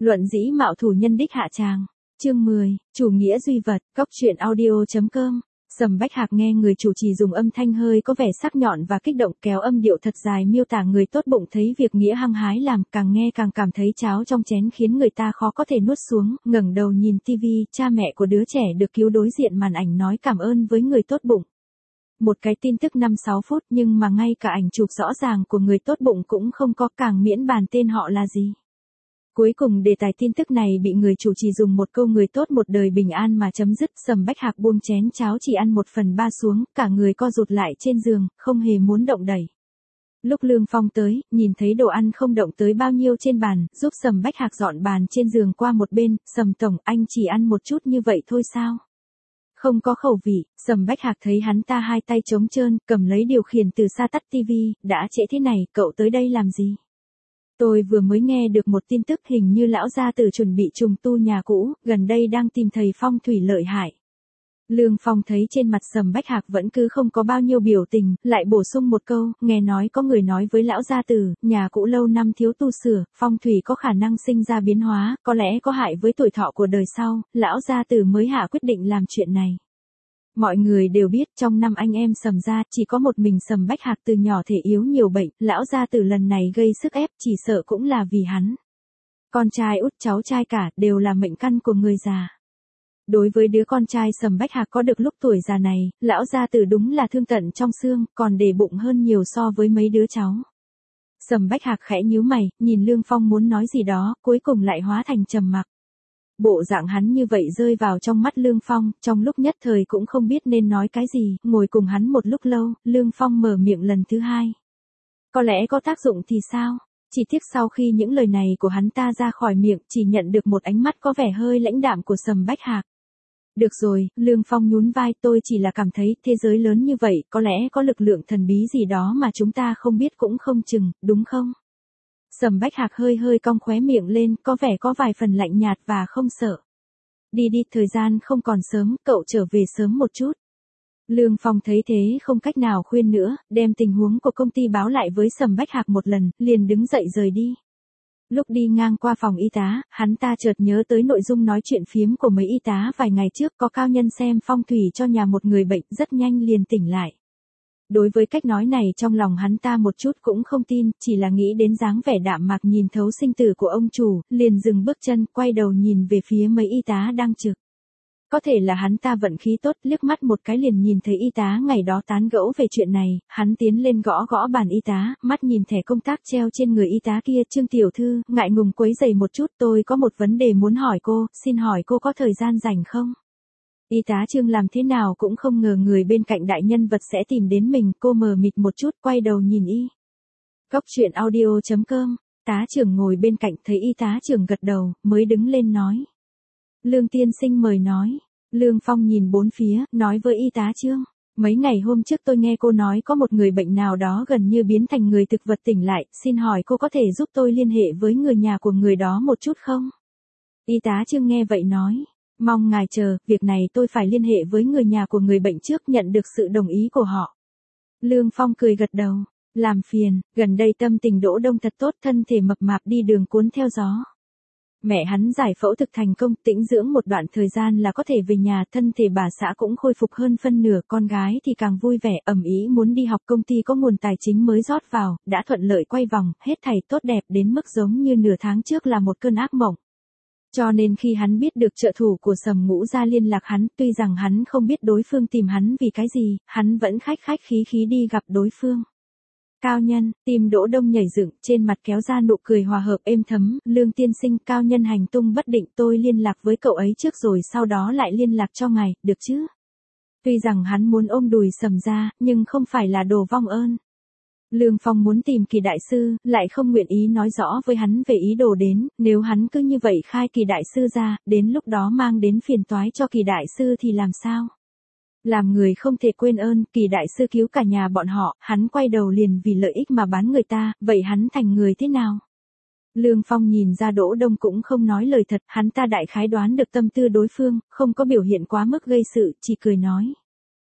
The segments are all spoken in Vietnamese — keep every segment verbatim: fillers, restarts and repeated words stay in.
Luận dĩ mạo thủ nhân đích hạ tràng. Chương mười, chủ nghĩa duy vật, cốc truyện audio.com. Sầm Bách Hạc nghe người chủ trì dùng âm thanh hơi có vẻ sắc nhọn và kích động kéo âm điệu thật dài miêu tả người tốt bụng thấy việc nghĩa hăng hái làm, càng nghe càng cảm thấy cháo trong chén khiến người ta khó có thể nuốt xuống, ngẩng đầu nhìn tivi, cha mẹ của đứa trẻ được cứu đối diện màn ảnh nói cảm ơn với người tốt bụng. Một cái tin tức năm sáu phút nhưng mà ngay cả ảnh chụp rõ ràng của người tốt bụng cũng không có, càng miễn bàn tên họ là gì. Cuối cùng đề tài tin tức này bị người chủ trì dùng một câu người tốt một đời bình an mà chấm dứt. Sầm Bách Hạc buông chén cháo chỉ ăn một phần ba xuống, cả người co rụt lại trên giường, không hề muốn động đẩy. Lúc Lương Phong tới, nhìn thấy đồ ăn không động tới bao nhiêu trên bàn, giúp Sầm Bách Hạc dọn bàn trên giường qua một bên. Sầm tổng, anh chỉ ăn một chút như vậy thôi sao? Không có khẩu vị. Sầm Bách Hạc thấy hắn ta hai tay trống trơn, cầm lấy điều khiển từ xa tắt tivi. Đã trễ thế này, cậu tới đây làm gì? Tôi vừa mới nghe được một tin tức hình như lão gia tử chuẩn bị trùng tu nhà cũ, gần đây đang tìm thầy phong thủy lợi hại. Lương Phong thấy trên mặt Sầm Bách Hạc vẫn cứ không có bao nhiêu biểu tình, lại bổ sung một câu, nghe nói có người nói với lão gia tử, nhà cũ lâu năm thiếu tu sửa, phong thủy có khả năng sinh ra biến hóa, có lẽ có hại với tuổi thọ của đời sau, lão gia tử mới hạ quyết định làm chuyện này. Mọi người đều biết trong năm anh em Sầm gia chỉ có một mình Sầm Bách Hạc từ nhỏ thể yếu nhiều bệnh, lão gia tử lần này gây sức ép chỉ sợ cũng là vì hắn. Con trai út cháu trai cả đều là mệnh căn của người già. Đối với đứa con trai Sầm Bách Hạc có được lúc tuổi già này, lão gia tử đúng là thương tận trong xương, còn để bụng hơn nhiều so với mấy đứa cháu. Sầm Bách Hạc khẽ nhíu mày, nhìn Lương Phong muốn nói gì đó, cuối cùng lại hóa thành trầm mặc. Bộ dạng hắn như vậy rơi vào trong mắt Lương Phong, trong lúc nhất thời cũng không biết nên nói cái gì, ngồi cùng hắn một lúc lâu, Lương Phong mở miệng lần thứ hai. Có lẽ có tác dụng thì sao? Chỉ tiếc sau khi những lời này của hắn ta ra khỏi miệng, chỉ nhận được một ánh mắt có vẻ hơi lãnh đạm của Sầm Bách Hạc. Được rồi, Lương Phong nhún vai, tôi chỉ là cảm thấy thế giới lớn như vậy, có lẽ có lực lượng thần bí gì đó mà chúng ta không biết cũng không chừng, đúng không? Sầm Bách Hạc hơi hơi cong khóe miệng lên, có vẻ có vài phần lạnh nhạt và không sợ. Đi đi, thời gian không còn sớm, cậu trở về sớm một chút. Lương Phong thấy thế không cách nào khuyên nữa, đem tình huống của công ty báo lại với Sầm Bách Hạc một lần, liền đứng dậy rời đi. Lúc đi ngang qua phòng y tá, hắn ta chợt nhớ tới nội dung nói chuyện phiếm của mấy y tá vài ngày trước, có cao nhân xem phong thủy cho nhà một người bệnh, rất nhanh liền tỉnh lại. Đối với cách nói này trong lòng hắn ta một chút cũng không tin, chỉ là nghĩ đến dáng vẻ đạm mạc nhìn thấu sinh tử của ông chủ, liền dừng bước chân, quay đầu nhìn về phía mấy y tá đang trực. Có thể là hắn ta vận khí tốt, liếc mắt một cái liền nhìn thấy y tá ngày đó tán gẫu về chuyện này, hắn tiến lên gõ gõ bàn y tá, mắt nhìn thẻ công tác treo trên người y tá kia, Trương tiểu thư, ngại ngùng quấy rầy một chút, tôi có một vấn đề muốn hỏi cô, xin hỏi cô có thời gian rảnh không? Y tá Trương làm thế nào cũng không ngờ người bên cạnh đại nhân vật sẽ tìm đến mình, cô mờ mịt một chút, quay đầu nhìn y. Cốc truyện audio.com, tá trưởng ngồi bên cạnh thấy y tá trưởng gật đầu, mới đứng lên nói. Lương tiên sinh mời nói. Lương Phong nhìn bốn phía, nói với y tá Trương. Mấy ngày hôm trước tôi nghe cô nói có một người bệnh nào đó gần như biến thành người thực vật tỉnh lại, xin hỏi cô có thể giúp tôi liên hệ với người nhà của người đó một chút không? Y tá Trương nghe vậy nói. Mong ngài chờ, việc này tôi phải liên hệ với người nhà của người bệnh trước, nhận được sự đồng ý của họ. Lương Phong cười gật đầu. Làm phiền, gần đây tâm tình Đỗ Đông thật tốt, thân thể mập mạp đi đường cuốn theo gió. Mẹ hắn giải phẫu thực thành công, tĩnh dưỡng một đoạn thời gian là có thể về nhà, thân thể bà xã cũng khôi phục hơn phân nửa, con gái thì càng vui vẻ, ầm ĩ muốn đi học, công ty có nguồn tài chính mới rót vào, đã thuận lợi quay vòng, hết thảy tốt đẹp đến mức giống như nửa tháng trước là một cơn ác mộng. Cho nên khi hắn biết được trợ thủ của Sầm Ngũ gia liên lạc hắn, tuy rằng hắn không biết đối phương tìm hắn vì cái gì, hắn vẫn khách khách khí khí đi gặp đối phương. Cao nhân, tim Đỗ Đông nhảy dựng, trên mặt kéo ra nụ cười hòa hợp êm thấm, Lương tiên sinh, cao nhân hành tung bất định, tôi liên lạc với cậu ấy trước rồi sau đó lại liên lạc cho ngài, được chứ? Tuy rằng hắn muốn ôm đùi Sầm gia, nhưng không phải là đồ vong ơn. Lương Phong muốn tìm Kỳ đại sư, lại không nguyện ý nói rõ với hắn về ý đồ đến, nếu hắn cứ như vậy khai Kỳ đại sư ra, đến lúc đó mang đến phiền toái cho Kỳ đại sư thì làm sao? Làm người không thể quên ơn, Kỳ đại sư cứu cả nhà bọn họ, hắn quay đầu liền vì lợi ích mà bán người ta, vậy hắn thành người thế nào? Lương Phong nhìn ra Đỗ Đông cũng không nói lời thật, hắn ta đại khái đoán được tâm tư đối phương, không có biểu hiện quá mức gây sự, chỉ cười nói.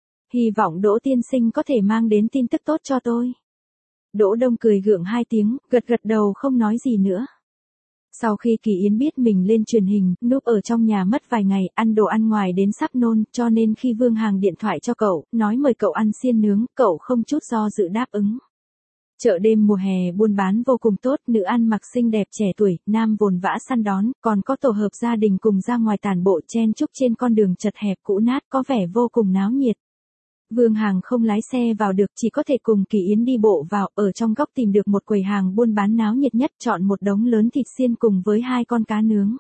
Hy vọng Đỗ tiên sinh có thể mang đến tin tức tốt cho tôi. Đỗ Đông cười gượng hai tiếng, gật gật đầu không nói gì nữa. Sau khi Kỳ Yến biết mình lên truyền hình, núp ở trong nhà mất vài ngày, ăn đồ ăn ngoài đến sắp nôn, cho nên khi Vương Hàng điện thoại cho cậu, nói mời cậu ăn xiên nướng, cậu không chút do dự đáp ứng. Chợ đêm mùa hè buôn bán vô cùng tốt, nữ ăn mặc xinh đẹp trẻ tuổi, nam vồn vã săn đón, còn có tổ hợp gia đình cùng ra ngoài tản bộ chen chúc trên con đường chật hẹp cũ nát có vẻ vô cùng náo nhiệt. Vương Hàng không lái xe vào được, chỉ có thể cùng Kỳ Yến đi bộ vào, ở trong góc tìm được một quầy hàng buôn bán náo nhiệt nhất, chọn một đống lớn thịt xiên cùng với hai con cá nướng.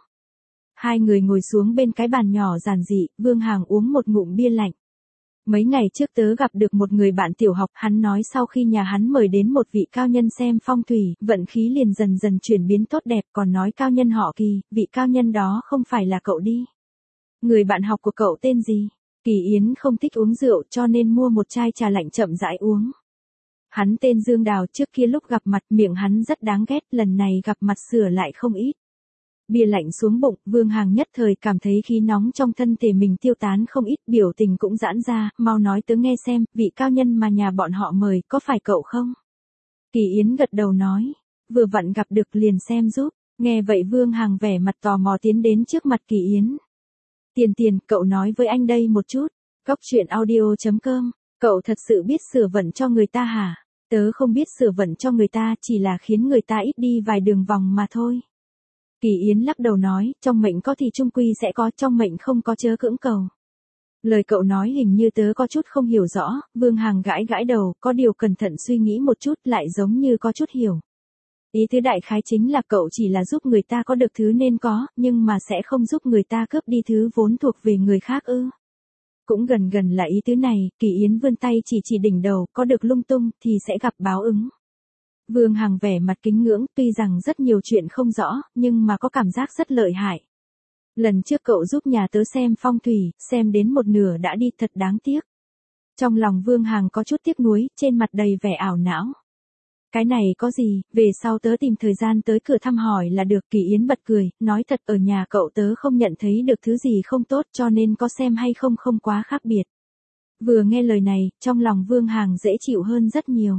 Hai người ngồi xuống bên cái bàn nhỏ giản dị, Vương Hàng uống một ngụm bia lạnh. Mấy ngày trước tớ gặp được một người bạn tiểu học, hắn nói sau khi nhà hắn mời đến một vị cao nhân xem phong thủy, vận khí liền dần dần chuyển biến tốt đẹp, còn nói cao nhân họ Kỳ, vị cao nhân đó không phải là cậu đi. Người bạn học của cậu tên gì? Kỳ Yến không thích uống rượu cho nên mua một chai trà lạnh chậm rãi uống. Hắn tên Dương Đào, trước kia lúc gặp mặt miệng hắn rất đáng ghét, lần này gặp mặt sửa lại không ít. Bia lạnh xuống bụng, Vương Hàng nhất thời cảm thấy khí nóng trong thân thể mình tiêu tán không ít, biểu tình cũng giãn ra, mau nói tớ nghe xem, vị cao nhân mà nhà bọn họ mời, có phải cậu không? Kỳ Yến gật đầu nói, vừa vặn gặp được liền xem giúp, nghe vậy Vương Hàng vẻ mặt tò mò tiến đến trước mặt Kỳ Yến. Tiền tiền, cậu nói với anh đây một chút, Cóc Truyện Audio chấm com, cậu thật sự biết sửa vận cho người ta hả? Tớ không biết sửa vận cho người ta, chỉ là khiến người ta ít đi vài đường vòng mà thôi. Kỳ Yến lắc đầu nói, trong mệnh có thì chung quy sẽ có, trong mệnh không có chớ cưỡng cầu. Lời cậu nói hình như tớ có chút không hiểu rõ, Vương Hàng gãi gãi đầu, có điều cẩn thận suy nghĩ một chút lại giống như có chút hiểu. Ý tứ đại khái chính là cậu chỉ là giúp người ta có được thứ nên có, nhưng mà sẽ không giúp người ta cướp đi thứ vốn thuộc về người khác ư. Cũng gần gần là ý tứ này, Kỳ Yến vươn tay chỉ chỉ đỉnh đầu, có được lung tung thì sẽ gặp báo ứng. Vương Hàng vẻ mặt kính ngưỡng, tuy rằng rất nhiều chuyện không rõ, nhưng mà có cảm giác rất lợi hại. Lần trước cậu giúp nhà tớ xem phong thủy, xem đến một nửa đã đi, thật đáng tiếc. Trong lòng Vương Hàng có chút tiếc nuối, trên mặt đầy vẻ ảo não. Cái này có gì, về sau tớ tìm thời gian tới cửa thăm hỏi là được. Kỳ Yến bật cười, nói thật ở nhà cậu tớ không nhận thấy được thứ gì không tốt cho nên có xem hay không không quá khác biệt. Vừa nghe lời này, trong lòng Vương Hàng dễ chịu hơn rất nhiều.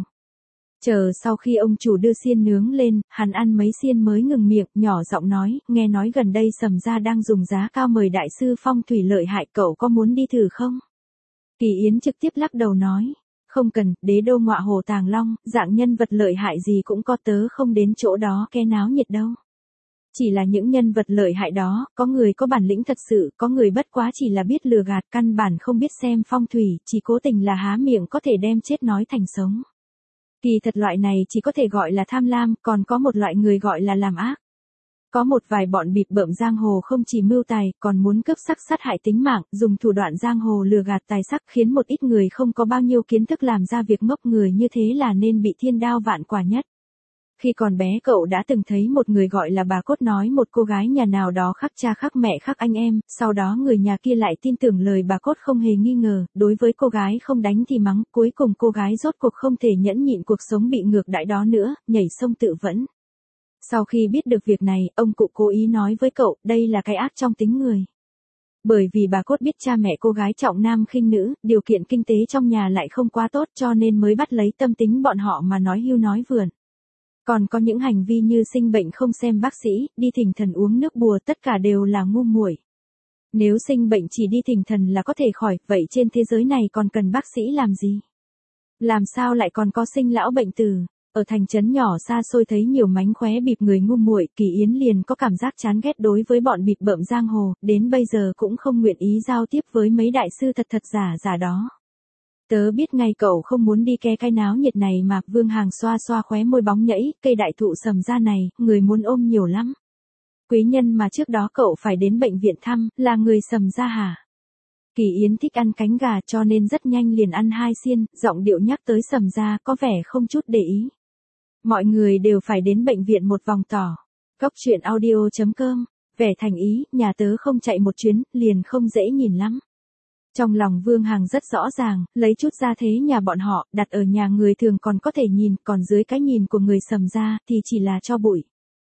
Chờ sau khi ông chủ đưa xiên nướng lên, hắn ăn mấy xiên mới ngừng miệng, nhỏ giọng nói, nghe nói gần đây Sầm gia đang dùng giá cao mời đại sư phong thủy lợi hại, cậu có muốn đi thử không? Kỳ Yến trực tiếp lắc đầu nói, không cần, đế đô ngọa hồ tàng long, dạng nhân vật lợi hại gì cũng có, tớ không đến chỗ đó ke náo nhiệt đâu. Chỉ là những nhân vật lợi hại đó, có người có bản lĩnh thật sự, có người bất quá chỉ là biết lừa gạt, căn bản không biết xem phong thủy, chỉ cố tình là há miệng có thể đem chết nói thành sống. Kỳ thật loại này chỉ có thể gọi là tham lam, còn có một loại người gọi là làm ác. Có một vài bọn bịp bợm giang hồ không chỉ mưu tài, còn muốn cướp sắc sát hại tính mạng, dùng thủ đoạn giang hồ lừa gạt tài sắc, khiến một ít người không có bao nhiêu kiến thức làm ra việc ngốc, người như thế là nên bị thiên đao vạn quả nhất. Khi còn bé cậu đã từng thấy một người gọi là bà Cốt nói một cô gái nhà nào đó khắc cha khắc mẹ khắc anh em, sau đó người nhà kia lại tin tưởng lời bà Cốt không hề nghi ngờ, đối với cô gái không đánh thì mắng, cuối cùng cô gái rốt cuộc không thể nhẫn nhịn cuộc sống bị ngược đãi đó nữa, nhảy sông tự vẫn. Sau khi biết được việc này, ông cụ cố ý nói với cậu, đây là cái ác trong tính người. Bởi vì bà Cốt biết cha mẹ cô gái trọng nam khinh nữ, điều kiện kinh tế trong nhà lại không quá tốt cho nên mới bắt lấy tâm tính bọn họ mà nói hưu nói vượn. Còn có những hành vi như sinh bệnh không xem bác sĩ, đi thỉnh thần uống nước bùa, tất cả đều là ngu muội. Nếu sinh bệnh chỉ đi thỉnh thần là có thể khỏi, vậy trên thế giới này còn cần bác sĩ làm gì? Làm sao lại còn có sinh lão bệnh tử? Ở thành trấn nhỏ xa xôi thấy nhiều mánh khóe bịp người ngu muội, Kỳ Yến liền có cảm giác chán ghét đối với bọn bịp bợm giang hồ, đến bây giờ cũng không nguyện ý giao tiếp với mấy đại sư thật thật giả giả đó. Tớ biết ngay cậu không muốn đi ke cái náo nhiệt này mà. Vương Hàng xoa xoa khóe môi bóng nhẫy, cây đại thụ Sầm gia này, người muốn ôm nhiều lắm. Quý nhân mà trước đó cậu phải đến bệnh viện thăm, là người Sầm gia hả? Kỳ Yến thích ăn cánh gà cho nên rất nhanh liền ăn hai xiên, giọng điệu nhắc tới Sầm gia có vẻ không chút để ý. Mọi người đều phải đến bệnh viện một vòng tỏ. Cóc Truyện Audio chấm com, vẻ thành ý, nhà tớ không chạy một chuyến, liền không dễ nhìn lắm. Trong lòng Vương Hàng rất rõ ràng, lấy chút gia thế nhà bọn họ, đặt ở nhà người thường còn có thể nhìn, còn dưới cái nhìn của người Sầm gia thì chỉ là cho bụi.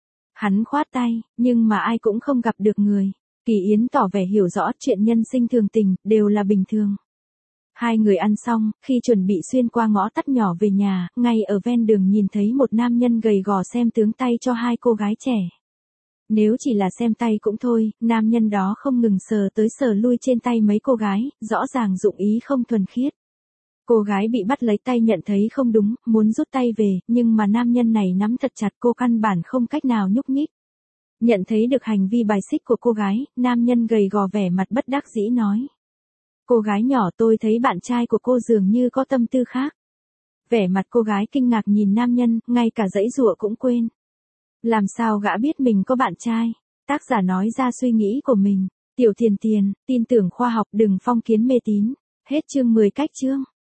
Hắn khoát tay, nhưng mà ai cũng không gặp được người. Kỳ Yến tỏ vẻ hiểu rõ chuyện nhân sinh thường tình, đều là bình thường. Hai người ăn xong, khi chuẩn bị xuyên qua ngõ tắt nhỏ về nhà, ngay ở ven đường nhìn thấy một nam nhân gầy gò xem tướng tay cho hai cô gái trẻ. Nếu chỉ là xem tay cũng thôi, nam nhân đó không ngừng sờ tới sờ lui trên tay mấy cô gái, rõ ràng dụng ý không thuần khiết. Cô gái bị bắt lấy tay nhận thấy không đúng, muốn rút tay về, nhưng mà nam nhân này nắm thật chặt cô căn bản không cách nào nhúc nhích. Nhận thấy được hành vi bài xích của cô gái, nam nhân gầy gò vẻ mặt bất đắc dĩ nói. Cô gái nhỏ, tôi thấy bạn trai của cô dường như có tâm tư khác. Vẻ mặt cô gái kinh ngạc nhìn nam nhân, ngay cả giãy giụa cũng quên. Làm sao gã biết mình có bạn trai? Tác giả nói ra suy nghĩ của mình. Tiểu Tiền Tiền, tin tưởng khoa học, đừng phong kiến mê tín. Hết chương mười cách chương.